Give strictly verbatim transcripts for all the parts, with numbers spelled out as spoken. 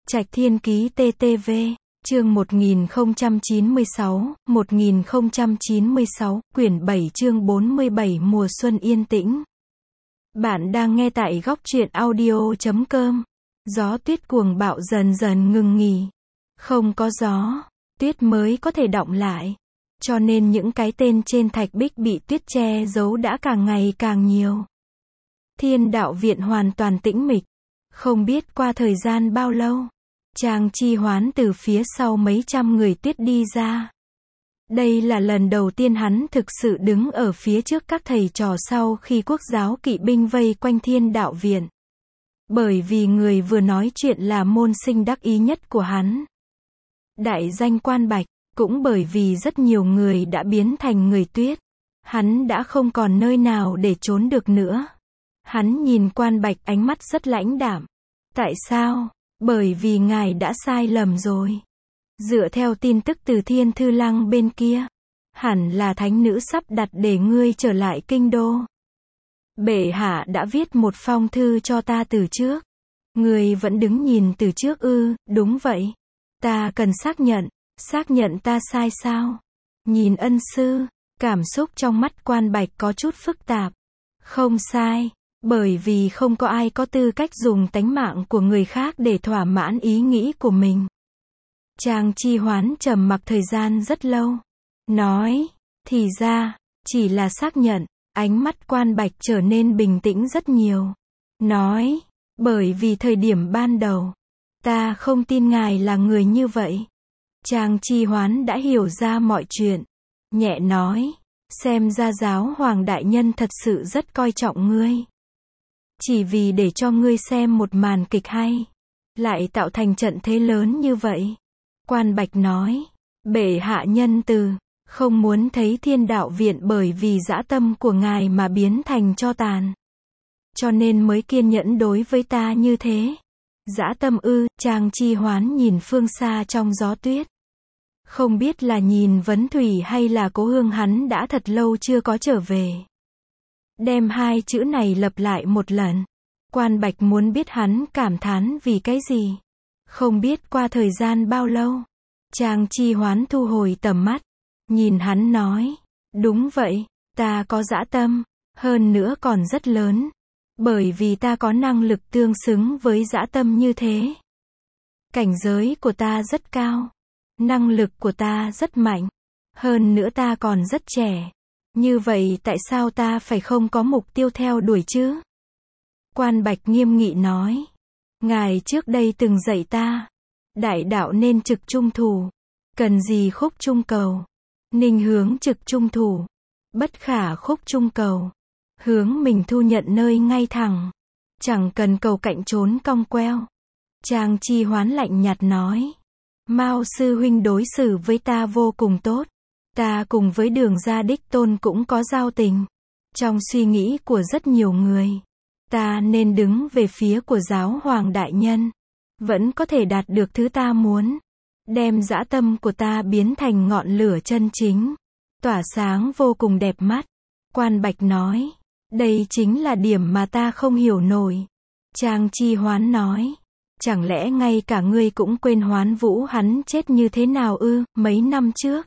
Trạch Thiên Ký tê tê vê, chương một nghìn không trăm chín mươi sáu, một nghìn không trăm chín mươi sáu, quyển bảy chương bốn mươi bảy mùa xuân yên tĩnh. Bạn đang nghe tại góc truyện audio chấm com. Gió tuyết cuồng bạo dần dần ngừng nghỉ. Không có gió, tuyết mới có thể đọng lại. Cho nên những cái tên trên thạch bích bị tuyết che giấu đã càng ngày càng nhiều. Thiên đạo viện hoàn toàn tĩnh mịch. Không biết qua thời gian bao lâu, Trang Chi Hoán từ phía sau mấy trăm người tuyết đi ra. Đây là lần đầu tiên hắn thực sự đứng ở phía trước các thầy trò sau khi quốc giáo kỵ binh vây quanh Thiên đạo viện. Bởi vì người vừa nói chuyện là môn sinh đắc ý nhất của hắn. Đại danh Quan Bạch, cũng bởi vì rất nhiều người đã biến thành người tuyết. Hắn đã không còn nơi nào để trốn được nữa. Hắn nhìn Quan Bạch ánh mắt rất lãnh đạm. Tại sao? Bởi vì ngài đã sai lầm rồi. Dựa theo tin tức từ Thiên Thư Lăng bên kia, hẳn là thánh nữ sắp đặt để ngươi trở lại kinh đô. Bệ hạ đã viết một phong thư cho ta từ trước. Ngươi vẫn đứng nhìn từ trước ư? Đúng vậy. Ta cần xác nhận. Xác nhận ta sai sao? Nhìn ân sư, cảm xúc trong mắt Quan Bạch có chút phức tạp. Không sai. Bởi vì không có ai có tư cách dùng tánh mạng của người khác để thỏa mãn ý nghĩ của mình. Trang Chi Hoán trầm mặc thời gian rất lâu. Nói, thì ra, chỉ là xác nhận. Ánh mắt Quan Bạch trở nên bình tĩnh rất nhiều. Nói, bởi vì thời điểm ban đầu, ta không tin ngài là người như vậy. Trang Chi Hoán đã hiểu ra mọi chuyện. Nhẹ nói, xem ra giáo hoàng đại nhân thật sự rất coi trọng ngươi. Chỉ vì để cho ngươi xem một màn kịch hay, lại tạo thành trận thế lớn như vậy. Quan Bạch nói, bệ hạ nhân từ, không muốn thấy Thiên đạo viện bởi vì dã tâm của ngài mà biến thành tro tàn. Cho nên mới kiên nhẫn đối với ta như thế. Dã tâm ư? Trang Chi Hoán nhìn phương xa trong gió tuyết. Không biết là nhìn Vấn Thủy hay là Cố Hương, hắn đã thật lâu chưa có trở về. Đem hai chữ này lặp lại một lần. Quan Bạch muốn biết hắn cảm thán vì cái gì. Không biết qua thời gian bao lâu. Trang Chi Hoán thu hồi tầm mắt. Nhìn hắn nói. Đúng vậy, ta có dã tâm. Hơn nữa còn rất lớn. Bởi vì ta có năng lực tương xứng với dã tâm như thế. Cảnh giới của ta rất cao. Năng lực của ta rất mạnh. Hơn nữa ta còn rất trẻ. Như vậy tại sao ta phải không có mục tiêu theo đuổi chứ? Quan Bạch nghiêm nghị nói. Ngài trước đây từng dạy ta. Đại đạo nên trực trung thủ. Cần gì khúc trung cầu. Ninh hướng trực trung thủ. Bất khả khúc trung cầu. Hướng mình thu nhận nơi ngay thẳng. Chẳng cần cầu cạnh trốn cong queo. Trang Chi Hoán lạnh nhạt nói. Mao sư huynh đối xử với ta vô cùng tốt. Ta cùng với Đường Gia đích tôn cũng có giao tình. Trong suy nghĩ của rất nhiều người, ta nên đứng về phía của giáo hoàng đại nhân. Vẫn có thể đạt được thứ ta muốn. Đem dã tâm của ta biến thành ngọn lửa chân chính. Tỏa sáng vô cùng đẹp mắt. Quan Bạch nói. Đây chính là điểm mà ta không hiểu nổi. Trang Chi Hoán nói. Chẳng lẽ ngay cả ngươi cũng quên Hoán Vũ hắn chết như thế nào ư? Mấy năm trước,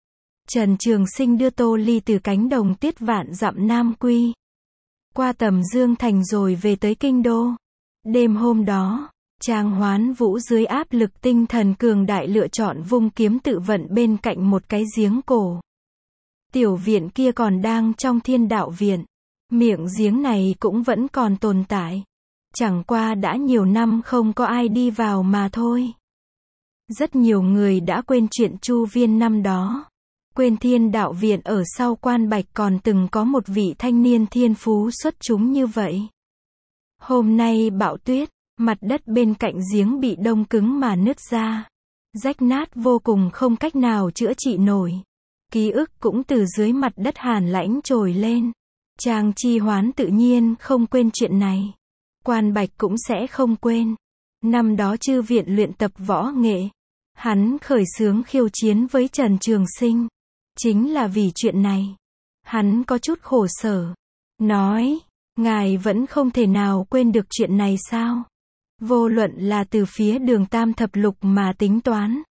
Trần Trường Sinh đưa Tô Ly từ cánh đồng tuyết vạn dặm Nam Quy, qua Tầm Dương Thành rồi về tới kinh đô. Đêm hôm đó, Trang Hoán Vũ dưới áp lực tinh thần cường đại lựa chọn vung kiếm tự vận bên cạnh một cái giếng cổ. Tiểu viện kia còn đang trong Thiên đạo viện. Miệng giếng này cũng vẫn còn tồn tại. Chẳng qua đã nhiều năm không có ai đi vào mà thôi. Rất nhiều người đã quên chuyện Chu Viên năm đó. Quên Thiên đạo viện ở sau Quan Bạch còn từng có một vị thanh niên thiên phú xuất chúng như vậy. Hôm nay bão tuyết, mặt đất bên cạnh giếng bị đông cứng mà nứt ra. Rách nát vô cùng không cách nào chữa trị nổi. Ký ức cũng từ dưới mặt đất hàn lãnh trồi lên. Trang Chi Hoán tự nhiên không quên chuyện này. Quan Bạch cũng sẽ không quên. Năm đó Chư viện luyện tập võ nghệ. Hắn khởi xướng khiêu chiến với Trần Trường Sinh. Chính là vì chuyện này. Hắn có chút khổ sở. Nói, ngài vẫn không thể nào quên được chuyện này sao? Vô luận là từ phía Đường Tam thập lục mà tính toán,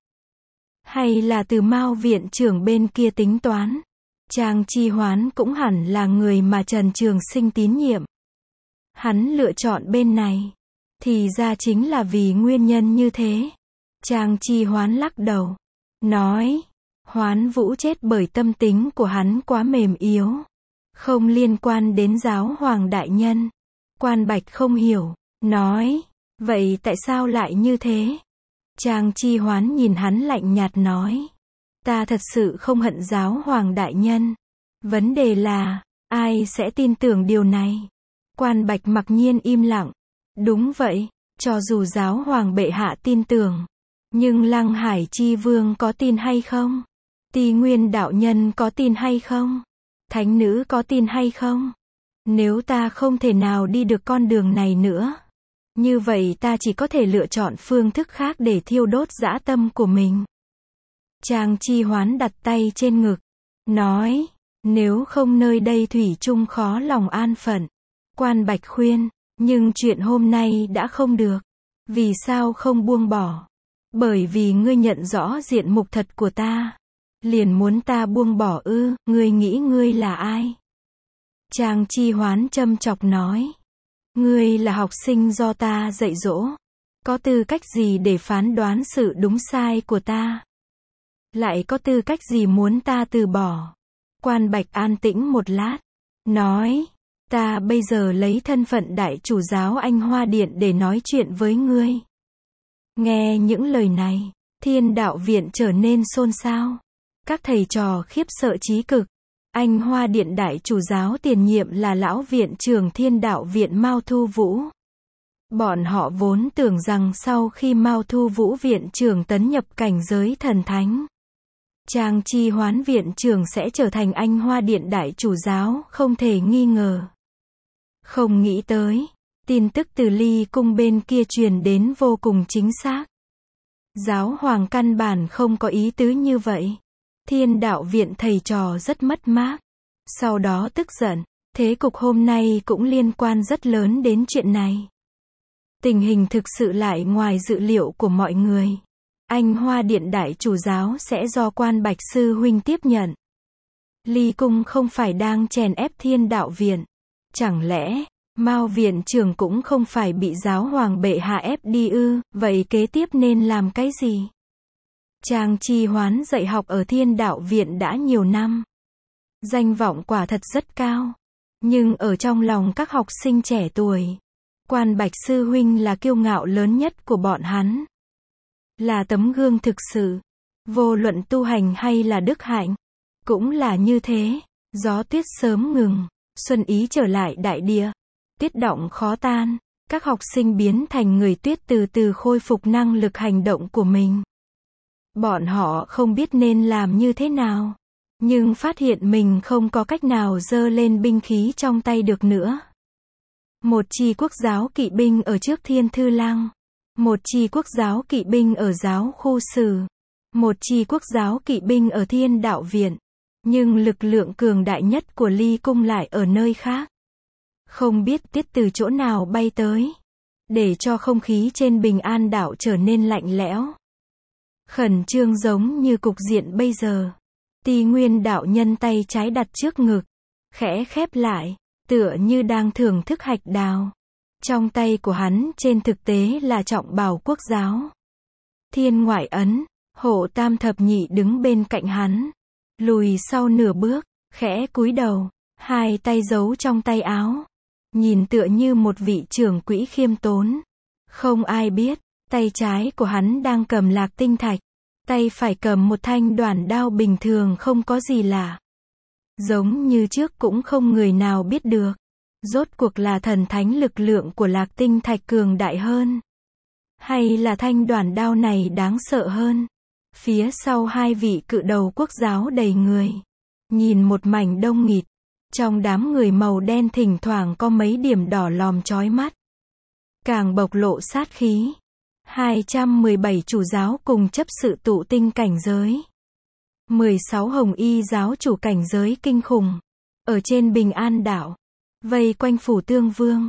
hay là từ Mao viện trưởng bên kia tính toán, Trang Chi Hoán cũng hẳn là người mà Trần Trường Sinh tín nhiệm. Hắn lựa chọn bên này, thì ra chính là vì nguyên nhân như thế. Trang Chi Hoán lắc đầu, nói, Hoán Vũ chết bởi tâm tính của hắn quá mềm yếu, không liên quan đến giáo hoàng đại nhân. Quan Bạch không hiểu, nói, vậy tại sao lại như thế? Trang Chi Hoán nhìn hắn lạnh nhạt nói, ta thật sự không hận giáo hoàng đại nhân. Vấn đề là, ai sẽ tin tưởng điều này? Quan Bạch mặc nhiên im lặng. Đúng vậy, cho dù giáo hoàng bệ hạ tin tưởng, nhưng Lăng Hải Chi Vương có tin hay không? Ti Nguyên đạo nhân có tin hay không? Thánh nữ có tin hay không? Nếu ta không thể nào đi được con đường này nữa, như vậy ta chỉ có thể lựa chọn phương thức khác để thiêu đốt dã tâm của mình. Trang Chi Hoán đặt tay trên ngực, nói, nếu không nơi đây thủy chung khó lòng an phận. Quan Bạch khuyên, nhưng chuyện hôm nay đã không được. Vì sao không buông bỏ? Bởi vì ngươi nhận rõ diện mục thật của ta, liền muốn ta buông bỏ ư? Ngươi nghĩ ngươi là ai? Trang Chi Hoán châm chọc nói, ngươi là học sinh do ta dạy dỗ, có tư cách gì để phán đoán sự đúng sai của ta? Lại có tư cách gì muốn ta từ bỏ? Quan Bạch an tĩnh một lát, nói, ta bây giờ lấy thân phận đại chủ giáo Anh Hoa Điện để nói chuyện với ngươi. Nghe những lời này, Thiên Đạo Viện trở nên xôn xao. Các thầy trò khiếp sợ chí cực. Anh Hoa Điện đại chủ giáo tiền nhiệm là lão viện trưởng Thiên Đạo Viện Mao Thu Vũ. Bọn họ vốn tưởng rằng sau khi Mao Thu Vũ viện trưởng tấn nhập cảnh giới thần thánh, Trang Chi Hoán viện trưởng sẽ trở thành Anh Hoa Điện đại chủ giáo, không thể nghi ngờ. Không nghĩ tới, tin tức từ Ly cung bên kia truyền đến vô cùng chính xác. Giáo hoàng căn bản không có ý tứ như vậy. Thiên Đạo Viện thầy trò rất mất mát. Sau đó tức giận, thế cục hôm nay cũng liên quan rất lớn đến chuyện này. Tình hình thực sự lại ngoài dự liệu của mọi người. Anh Hoa Điện đại chủ giáo sẽ do Quan Bạch sư huynh tiếp nhận. Ly cung không phải đang chèn ép Thiên Đạo Viện. Chẳng lẽ, Mao viện trưởng cũng không phải bị giáo hoàng bệ hạ ép đi ư? Vậy kế tiếp nên làm cái gì? Trang Chi Hoán dạy học ở Thiên Đạo Viện đã nhiều năm. Danh vọng quả thật rất cao. Nhưng ở trong lòng các học sinh trẻ tuổi, Quan Bạch sư huynh là kiêu ngạo lớn nhất của bọn hắn. Là tấm gương thực sự. Vô luận tu hành hay là đức hạnh, cũng là như thế. Gió tuyết sớm ngừng, xuân ý trở lại đại địa. Tuyết động khó tan, các học sinh biến thành người tuyết từ từ khôi phục năng lực hành động của mình. Bọn họ không biết nên làm như thế nào, nhưng phát hiện mình không có cách nào giơ lên binh khí trong tay được nữa. Một chi quốc giáo kỵ binh ở trước Thiên Thư Lăng, một chi quốc giáo kỵ binh ở giáo khu sử, một chi quốc giáo kỵ binh ở Thiên Đạo Viện, nhưng lực lượng cường đại nhất của Ly cung lại ở nơi khác. Không biết tiết từ chỗ nào bay tới, để cho không khí trên Bình An đảo trở nên lạnh lẽo. Khẩn trương giống như cục diện bây giờ. Ti Nguyên đạo nhân tay trái đặt trước ngực, khẽ khép lại, tựa như đang thưởng thức hạch đào. Trong tay của hắn trên thực tế là trọng bào quốc giáo. Thiên Ngoại Ấn, Hộ Tam Thập Nhị đứng bên cạnh hắn, lùi sau nửa bước, khẽ cúi đầu, hai tay giấu trong tay áo, nhìn tựa như một vị trưởng quỹ khiêm tốn. Không ai biết, tay trái của hắn đang cầm lạc tinh thạch, tay phải cầm một thanh đoản đao bình thường không có gì lạ. Giống như trước cũng không người nào biết được. Rốt cuộc là thần thánh lực lượng của lạc tinh thạch cường đại hơn, hay là thanh đoản đao này đáng sợ hơn. Phía sau hai vị cự đầu quốc giáo đầy người, nhìn một mảnh đông nghịt. Trong đám người màu đen thỉnh thoảng có mấy điểm đỏ lòm chói mắt, càng bộc lộ sát khí. hai trăm mười bảy chủ giáo cùng chấp sự tụ tinh cảnh giới, mười sáu hồng y giáo chủ cảnh giới kinh khủng, ở trên Bình An đảo, vây quanh phủ Tương Vương.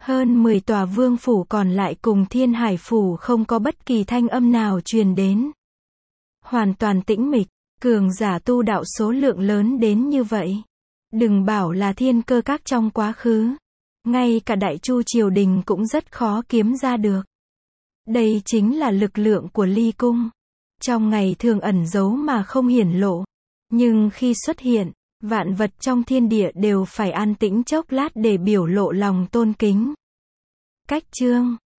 Hơn mười tòa vương phủ còn lại cùng Thiên Hải phủ không có bất kỳ thanh âm nào truyền đến. Hoàn toàn tĩnh mịch, cường giả tu đạo số lượng lớn đến như vậy. Đừng bảo là Thiên Cơ Các trong quá khứ. Ngay cả Đại Chu triều đình cũng rất khó kiếm ra được. Đây chính là lực lượng của Ly Cung. Trong ngày thường ẩn giấu mà không hiển lộ. Nhưng khi xuất hiện, vạn vật trong thiên địa đều phải an tĩnh chốc lát để biểu lộ lòng tôn kính. Cách chương